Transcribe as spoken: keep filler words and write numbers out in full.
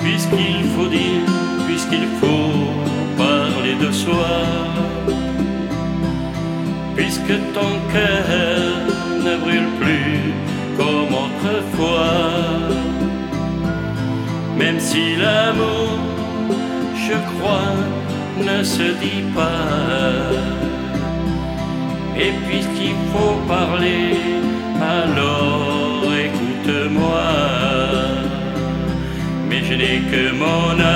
puisqu'il faut dire, puisqu'il faut parler de soi, puisque ton cœur ne brûle plus comme autrefois, même si l'amour, je crois, ne se dit pas. Et puisqu'il faut parler, alors écoute-moi. Mais je n'ai que mon âme